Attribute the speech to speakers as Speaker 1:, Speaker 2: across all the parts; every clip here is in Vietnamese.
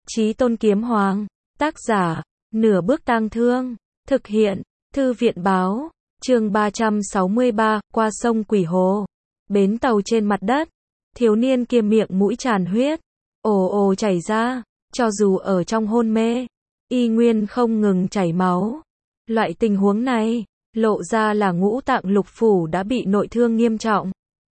Speaker 1: Chí Tôn Kiếm Hoàng, tác giả, Nửa Bước Tang Thương, thực hiện, Thư viện báo, chương 363, qua sông Quỷ Hồ. Bến tàu trên mặt đất, thiếu niên kia miệng mũi tràn huyết, ồ ồ chảy ra, cho dù ở trong hôn mê, y nguyên không ngừng chảy máu. Loại tình huống này, lộ ra là ngũ tạng lục phủ đã bị nội thương nghiêm trọng.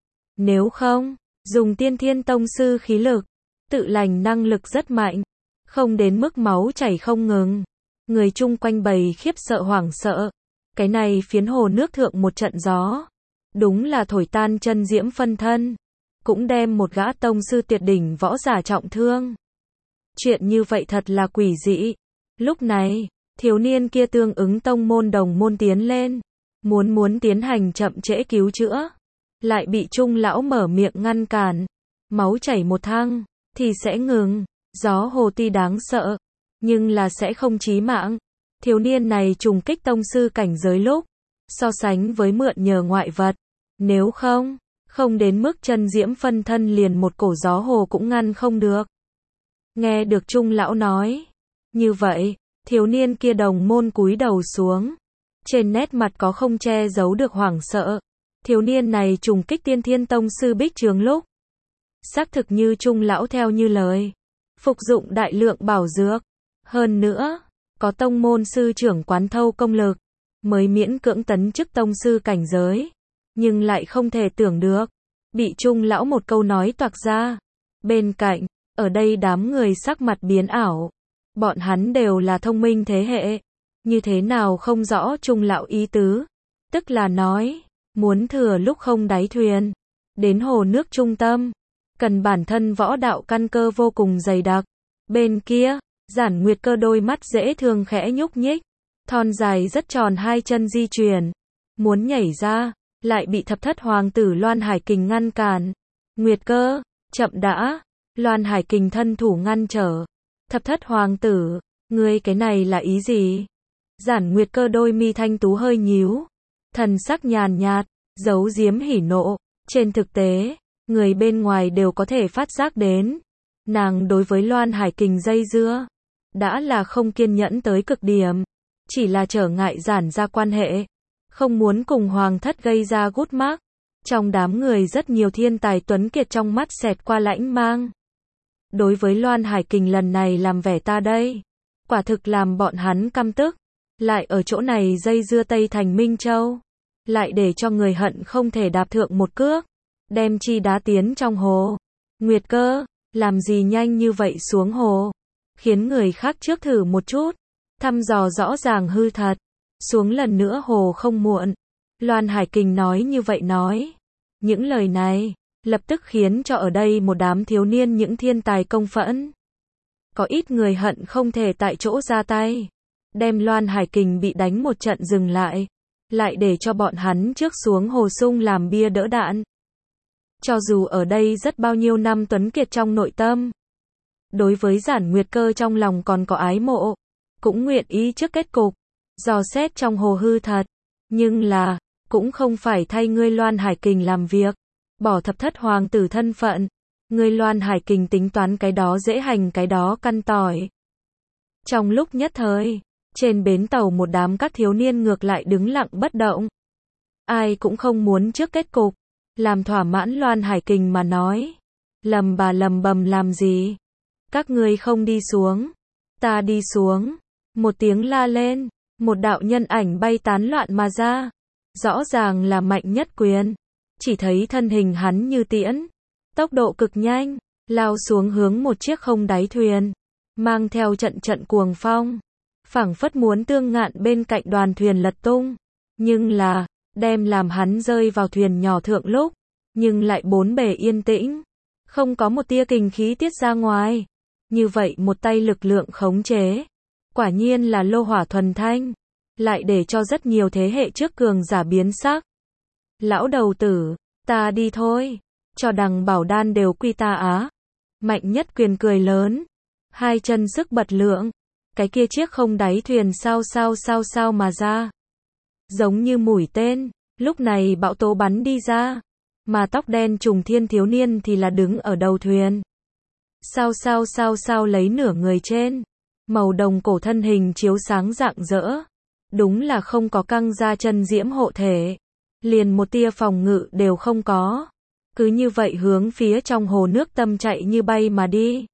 Speaker 1: Nếu không, dùng Tiên Thiên Tông sư khí lực, tự lành năng lực rất mạnh, không đến mức máu chảy không ngừng. Người chung quanh bầy khiếp sợ hoảng sợ. Cái này phiến hồ nước thượng một trận gió, đúng là thổi tan chân diễm phân thân, cũng đem một gã tông sư tuyệt đỉnh võ giả trọng thương. Chuyện như vậy thật là quỷ dị. Lúc này, thiếu niên kia tương ứng tông môn đồng môn tiến lên, muốn tiến hành chậm trễ cứu chữa, lại bị Trung lão mở miệng ngăn cản. Máu chảy một thang thì sẽ ngừng, gió hồ tuy đáng sợ, nhưng là sẽ không chí mạng. Thiếu niên này trùng kích tông sư cảnh giới lúc, so sánh với mượn nhờ ngoại vật, nếu không đến mức chân diễm phân thân liền một cổ gió hồ cũng ngăn không được. Nghe được Trung lão nói như vậy, thiếu niên kia đồng môn cúi đầu xuống, trên nét mặt có không che giấu được hoảng sợ. Thiếu niên này trùng kích Tiên Thiên Tông sư Bích Trường lúc, xác thực như Trung lão theo như lời, phục dụng đại lượng bảo dược, hơn nữa có tông môn sư trưởng quán thâu công lực, mới miễn cưỡng tấn chức tông sư cảnh giới, nhưng lại không thể tưởng được, bị Trung lão một câu nói toạc ra. Bên cạnh, ở đây đám người sắc mặt biến ảo, bọn hắn đều là thông minh thế hệ, như thế nào không rõ Trung lão ý tứ, tức là nói, muốn thừa lúc không đáy thuyền, đến hồ nước trung tâm, cần bản thân võ đạo căn cơ vô cùng dày đặc. Bên kia, Giản Nguyệt Cơ đôi mắt dễ thương khẽ nhúc nhích, thon dài rất tròn hai chân di chuyển, muốn nhảy ra, lại bị thập thất hoàng tử Loan Hải Kình ngăn cản. Nguyệt Cơ, chậm đã. Loan Hải Kình thân thủ ngăn trở. Thập thất hoàng tử, ngươi cái này là ý gì? Giản Nguyệt Cơ đôi mi thanh tú hơi nhíu, thần sắc nhàn nhạt, giấu giếm hỉ nộ. Trên thực tế, người bên ngoài đều có thể phát giác đến, nàng đối với Loan Hải Kình dây dưa, đã là không kiên nhẫn tới cực điểm, chỉ là trở ngại giản ra quan hệ, không muốn cùng hoàng thất gây ra gút mác. Trong đám người rất nhiều thiên tài tuấn kiệt trong mắt xẹt qua lãnh mang. Đối với Loan Hải Kình lần này làm vẻ ta đây, quả thực làm bọn hắn căm tức, lại ở chỗ này dây dưa Tây Thành Minh Châu, lại để cho người hận không thể đạp thượng một cước, đem chi đá tiến trong hồ. Nguyệt Cơ, làm gì nhanh như vậy xuống hồ, khiến người khác trước thử một chút, thăm dò rõ ràng hư thật, xuống lần nữa hồ không muộn. Loan Hải Kình nói như vậy nói, những lời này lập tức khiến cho ở đây một đám thiếu niên những thiên tài công phẫn. Có ít người hận không thể tại chỗ ra tay, đem Loan Hải Kình bị đánh một trận dừng lại để cho bọn hắn trước xuống hồ sung làm bia đỡ đạn. Cho dù ở đây rất bao nhiêu năm tuấn kiệt trong nội tâm, đối với Giản Nguyệt Cơ trong lòng còn có ái mộ, cũng nguyện ý trước kết cục, dò xét trong hồ hư thật, nhưng là, cũng không phải thay ngươi Loan Hải Kình làm việc, bỏ thập thất hoàng tử thân phận, ngươi Loan Hải Kình tính toán cái đó dễ hành cái đó căn tỏi. Trong lúc nhất thời, trên bến tàu một đám các thiếu niên ngược lại đứng lặng bất động. Ai cũng không muốn trước kết cục, làm thỏa mãn Loan Hải Kình mà nói. Lầm bà lầm bầm làm gì? Các ngươi không đi xuống, ta đi xuống. Một tiếng la lên, một đạo nhân ảnh bay tán loạn mà ra. Rõ ràng là Mạnh Nhất Quyền. Chỉ thấy thân hình hắn như tiễn, tốc độ cực nhanh, lao xuống hướng một chiếc không đáy thuyền, mang theo trận cuồng phong, phảng phất muốn tương ngạn bên cạnh đoàn thuyền lật tung, nhưng là, đem làm hắn rơi vào thuyền nhỏ thượng lúc, nhưng lại bốn bề yên tĩnh, không có một tia kình khí tiết ra ngoài. Như vậy một tay lực lượng khống chế, quả nhiên là lô hỏa thuần thanh, lại để cho rất nhiều thế hệ trước cường giả biến sắc. Lão đầu tử, ta đi thôi, cho đằng bảo đan đều quy ta á. Mạnh Nhất Quyền cười lớn, hai chân sức bật lượng, cái kia chiếc không đáy thuyền sao mà ra, giống như mũi tên, lúc này bão tố bắn đi ra, mà tóc đen trùng thiên thiếu niên thì là đứng ở đầu thuyền. sao lấy nửa người trên. Màu đồng cổ thân hình chiếu sáng rạng rỡ. Đúng là không có căng ra chân diễm hộ thể. Liền một tia phòng ngự đều không có. Cứ như vậy hướng phía trong hồ nước tâm chạy như bay mà đi.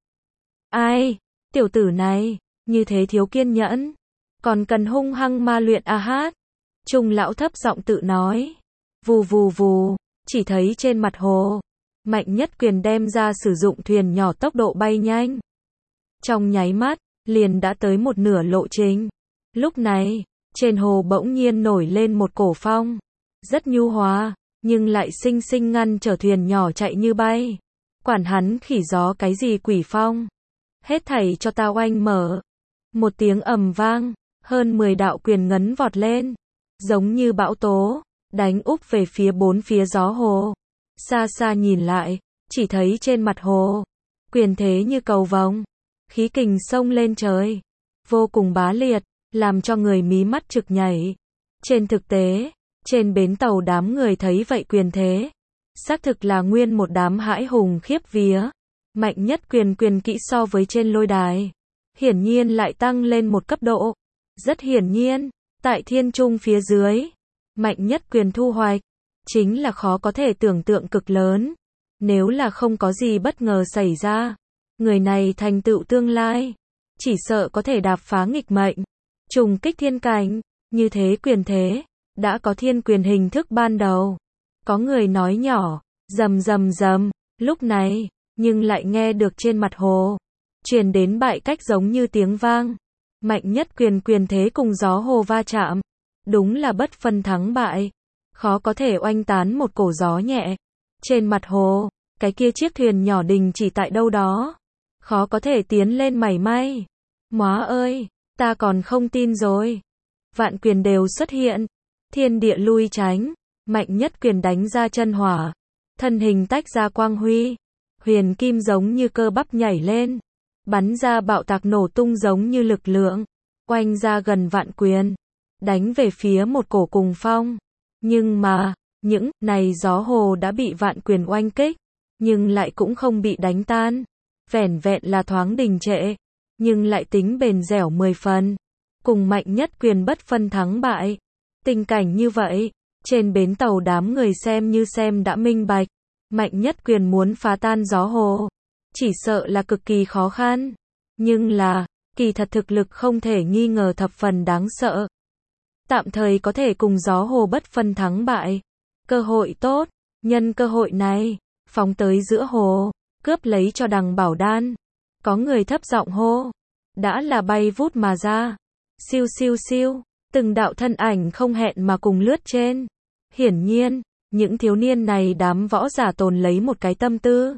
Speaker 1: Ai, tiểu tử này, như thế thiếu kiên nhẫn. Còn cần hung hăng ma luyện a hát. Trung lão thấp giọng tự nói. Vù vù vù, chỉ thấy trên mặt hồ, Mạnh Nhất Quyền đem ra sử dụng thuyền nhỏ tốc độ bay nhanh. Trong nháy mắt, liền đã tới một nửa lộ trình. Lúc này, trên hồ bỗng nhiên nổi lên một cổ phong. Rất nhu hòa, nhưng lại xinh xinh ngăn trở thuyền nhỏ chạy như bay. Quản hắn khỉ gió cái gì quỷ phong. Hết thảy cho ta oanh mở. Một tiếng ầm vang, hơn 10 đạo quyền ngấn vọt lên. Giống như bão tố, đánh úp về phía bốn phía gió hồ. Xa xa nhìn lại, chỉ thấy trên mặt hồ, quyền thế như cầu vồng. Khí kình sông lên trời. Vô cùng bá liệt, làm cho người mí mắt trực nhảy. Trên thực tế, trên bến tàu đám người thấy vậy quyền thế. Xác thực là nguyên một đám hãi hùng khiếp vía. Mạnh Nhất Quyền quyền kỹ so với trên lôi đài. Hiển nhiên lại tăng lên một cấp độ. Rất hiển nhiên, tại thiên trung phía dưới, Mạnh Nhất Quyền thu hoạch, chính là khó có thể tưởng tượng cực lớn. Nếu là không có gì bất ngờ xảy ra, người này thành tựu tương lai, chỉ sợ có thể đạp phá nghịch mệnh, trùng kích thiên cảnh, như thế quyền thế, đã có thiên quyền hình thức ban đầu. Có người nói nhỏ, rầm rầm rầm, lúc này, nhưng lại nghe được trên mặt hồ, truyền đến bại cách giống như tiếng vang. Mạnh Nhất Quyền quyền thế cùng gió hồ va chạm, đúng là bất phân thắng bại, khó có thể oanh tán một cổ gió nhẹ. Trên mặt hồ, cái kia chiếc thuyền nhỏ đình chỉ tại đâu đó, khó có thể tiến lên mảy may. Móa ơi, ta còn không tin rồi. Vạn quyền đều xuất hiện, thiên địa lui tránh, Mạnh Nhất Quyền đánh ra chân hỏa, thân hình tách ra quang huy, huyền kim giống như cơ bắp nhảy lên, bắn ra bạo tạc nổ tung giống như lực lượng, oanh ra gần vạn quyền, đánh về phía một cổ cùng phong. Nhưng mà, những này gió hồ đã bị vạn quyền oanh kích, nhưng lại cũng không bị đánh tan, vẻn vẹn là thoáng đình trệ, nhưng lại tính bền dẻo 10 phần, cùng Mạnh Nhất Quyền bất phân thắng bại. Tình cảnh như vậy, trên bến tàu đám người xem như xem đã minh bạch, Mạnh Nhất Quyền muốn phá tan gió hồ, chỉ sợ là cực kỳ khó khăn, nhưng là, kỳ thật thực lực không thể nghi ngờ thập phần đáng sợ. Tạm thời có thể cùng gió hồ bất phân thắng bại. Cơ hội tốt, nhân cơ hội này, phóng tới giữa hồ, cướp lấy cho đằng bảo đan. Có người thấp giọng hô, đã là bay vút mà ra. Siêu siêu siêu, từng đạo thân ảnh không hẹn mà cùng lướt trên. Hiển nhiên, những thiếu niên này đám võ giả tồn lấy một cái tâm tư,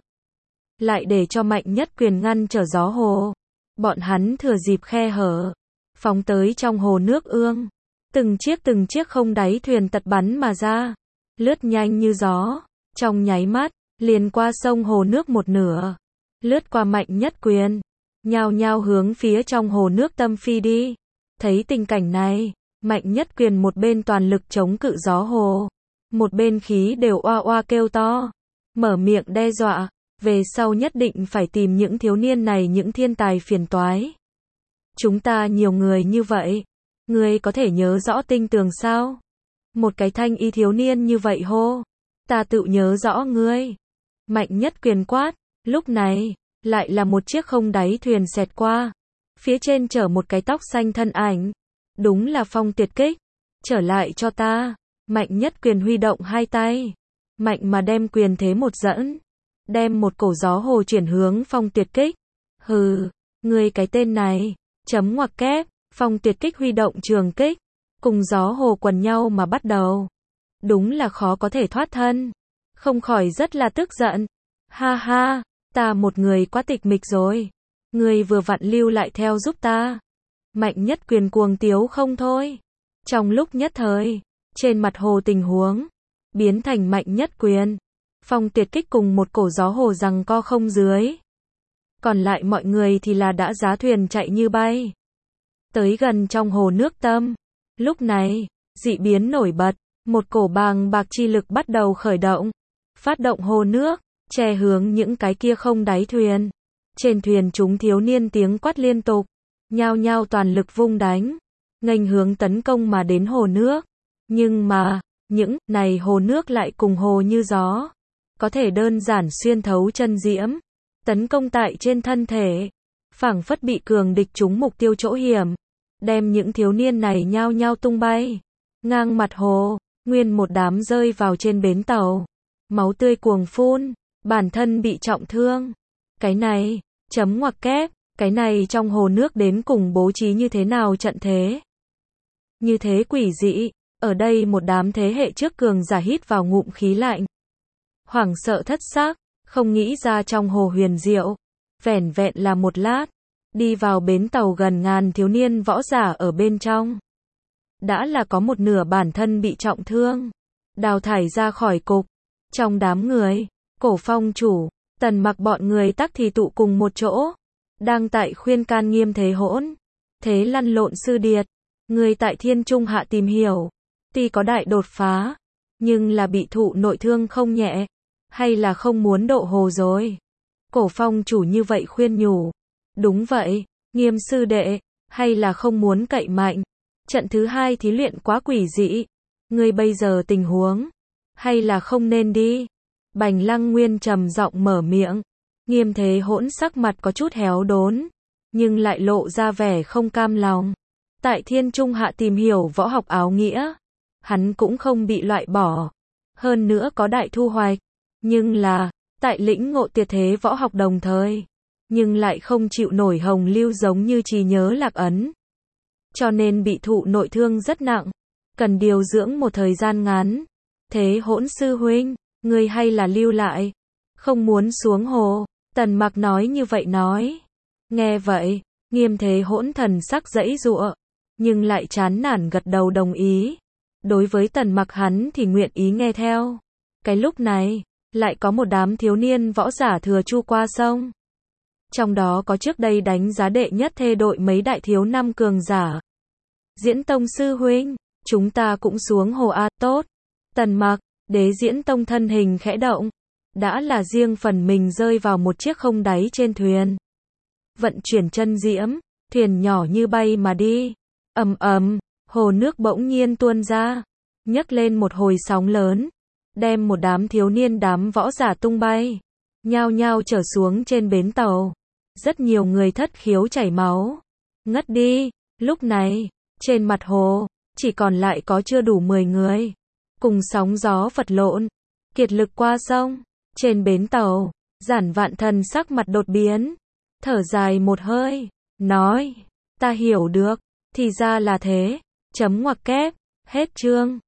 Speaker 1: lại để cho Mạnh Nhất Quyền ngăn trở gió hồ. Bọn hắn thừa dịp khe hở, phóng tới trong hồ nước ương. Từng chiếc không đáy thuyền tật bắn mà ra, lướt nhanh như gió, trong nháy mắt, liền qua sông hồ nước một nửa, lướt qua Mạnh Nhất Quyền, nhao nhao hướng phía trong hồ nước tâm phi đi. Thấy tình cảnh này, Mạnh Nhất Quyền một bên toàn lực chống cự gió hồ, một bên khí đều oa oa kêu to, mở miệng đe dọa, về sau nhất định phải tìm những thiếu niên này những thiên tài phiền toái. Chúng ta nhiều người như vậy, ngươi có thể nhớ rõ tinh tường sao? Một cái thanh y thiếu niên như vậy hô, ta tự nhớ rõ ngươi. Mạnh Nhất Quyền quát, lúc này, lại là một chiếc không đáy thuyền xẹt qua, phía trên chở một cái tóc xanh thân ảnh, đúng là Phong Tuyệt Kích. Trở lại cho ta. Mạnh Nhất Quyền huy động hai tay, mạnh mà đem quyền thế một dẫn, đem một cổ gió hồ chuyển hướng Phong Tuyệt Kích. Hừ, ngươi cái tên này, chấm ngoặc kép. Phong Tuyệt Kích huy động trường kích, cùng gió hồ quần nhau mà bắt đầu. Đúng là khó có thể thoát thân, không khỏi rất là tức giận. Ha ha, ta một người quá tịch mịch rồi, ngươi vừa vặn lưu lại theo giúp ta. Mạnh Nhất Quyền cuồng tiếu không thôi. Trong lúc nhất thời, trên mặt hồ tình huống biến thành Mạnh Nhất Quyền, Phong Tuyệt Kích cùng một cổ gió hồ giằng co không dưới. Còn lại mọi người thì là đã giá thuyền chạy như bay. Tới gần trong hồ nước tâm. Lúc này, dị biến nổi bật, một cổ bàng bạc chi lực bắt đầu khởi động, phát động hồ nước, che hướng những cái kia không đáy thuyền. Trên thuyền chúng thiếu niên tiếng quát liên tục, nhao nhao toàn lực vung đánh, nghênh hướng tấn công mà đến hồ nước. Nhưng mà, những này hồ nước lại cùng hồ như gió, có thể đơn giản xuyên thấu chân diễm, tấn công tại trên thân thể, phảng phất bị cường địch trúng mục tiêu chỗ hiểm, đem những thiếu niên này nhao nhao tung bay, ngang mặt hồ, nguyên một đám rơi vào trên bến tàu, máu tươi cuồng phun, bản thân bị trọng thương. Cái này, chấm ngoặc kép, cái này trong hồ nước đến cùng bố trí như thế nào trận thế? Như thế quỷ dị, ở đây một đám thế hệ trước cường giả hít vào ngụm khí lạnh. Hoảng sợ thất xác, không nghĩ ra trong hồ huyền diệu, vẻn vẹn là một lát, đi vào bến tàu gần ngàn thiếu niên võ giả ở bên trong. Đã là có một nửa bản thân bị trọng thương, đào thải ra khỏi cục. Trong đám người, Cổ Phong chủ, Tần Mặc bọn người tắc thì tụ cùng một chỗ, đang tại khuyên can Nghiêm Thế Hỗn. Thế lăn lộn sư điệt, người tại Thiên Trung Hạ tìm hiểu, tuy có đại đột phá, nhưng là bị thụ nội thương không nhẹ, hay là không muốn độ hồ rồi? Cổ Phong chủ như vậy khuyên nhủ. Đúng vậy, Nghiêm sư đệ, hay là không muốn cậy mạnh? Trận thứ hai thí luyện quá quỷ dị, ngươi bây giờ tình huống, hay là không nên đi? Bành Lăng Nguyên trầm giọng mở miệng. Nghiêm Thế Hỗn sắc mặt có chút héo đốn, nhưng lại lộ ra vẻ không cam lòng. Tại Thiên Trung Hạ tìm hiểu võ học áo nghĩa, hắn cũng không bị loại bỏ, hơn nữa có đại thu hoạch, nhưng là, tại lĩnh ngộ tuyệt thế võ học đồng thời, nhưng lại không chịu nổi hồng lưu giống như trí nhớ lạc ấn. Cho nên bị thụ nội thương rất nặng, cần điều dưỡng một thời gian ngắn. Thế Hỗn sư huynh, ngươi hay là lưu lại, không muốn xuống hồ? Tần Mặc nói như vậy nói. Nghe vậy, Nghiêm Thế Hỗn thần sắc giãy giụa, nhưng lại chán nản gật đầu đồng ý. Đối với Tần Mặc hắn thì nguyện ý nghe theo. Cái lúc này, lại có một đám thiếu niên võ giả thừa chu qua sông. Trong đó có trước đây đánh giá đệ nhất thê đội mấy đại thiếu năm cường giả. Diễn Tông sư huynh, chúng ta cũng xuống hồ a. Tốt. Tần Mặc, Đế Diễn Tông thân hình khẽ động, đã là riêng phần mình rơi vào một chiếc không đáy trên thuyền. Vận chuyển chân diễm, thuyền nhỏ như bay mà đi. Ầm ầm, hồ nước bỗng nhiên tuôn ra, nhấc lên một hồi sóng lớn, đem một đám thiếu niên đám võ giả tung bay, nhao nhao trở xuống trên bến tàu. Rất nhiều người thất khiếu chảy máu, ngất đi. Lúc này, trên mặt hồ, chỉ còn lại có chưa đủ 10 người, cùng sóng gió vật lộn, kiệt lực qua sông. Trên bến tàu, Giản Vạn Thần sắc mặt đột biến, thở dài một hơi, nói, ta hiểu được, thì ra là thế, chấm ngoặc kép, hết chương.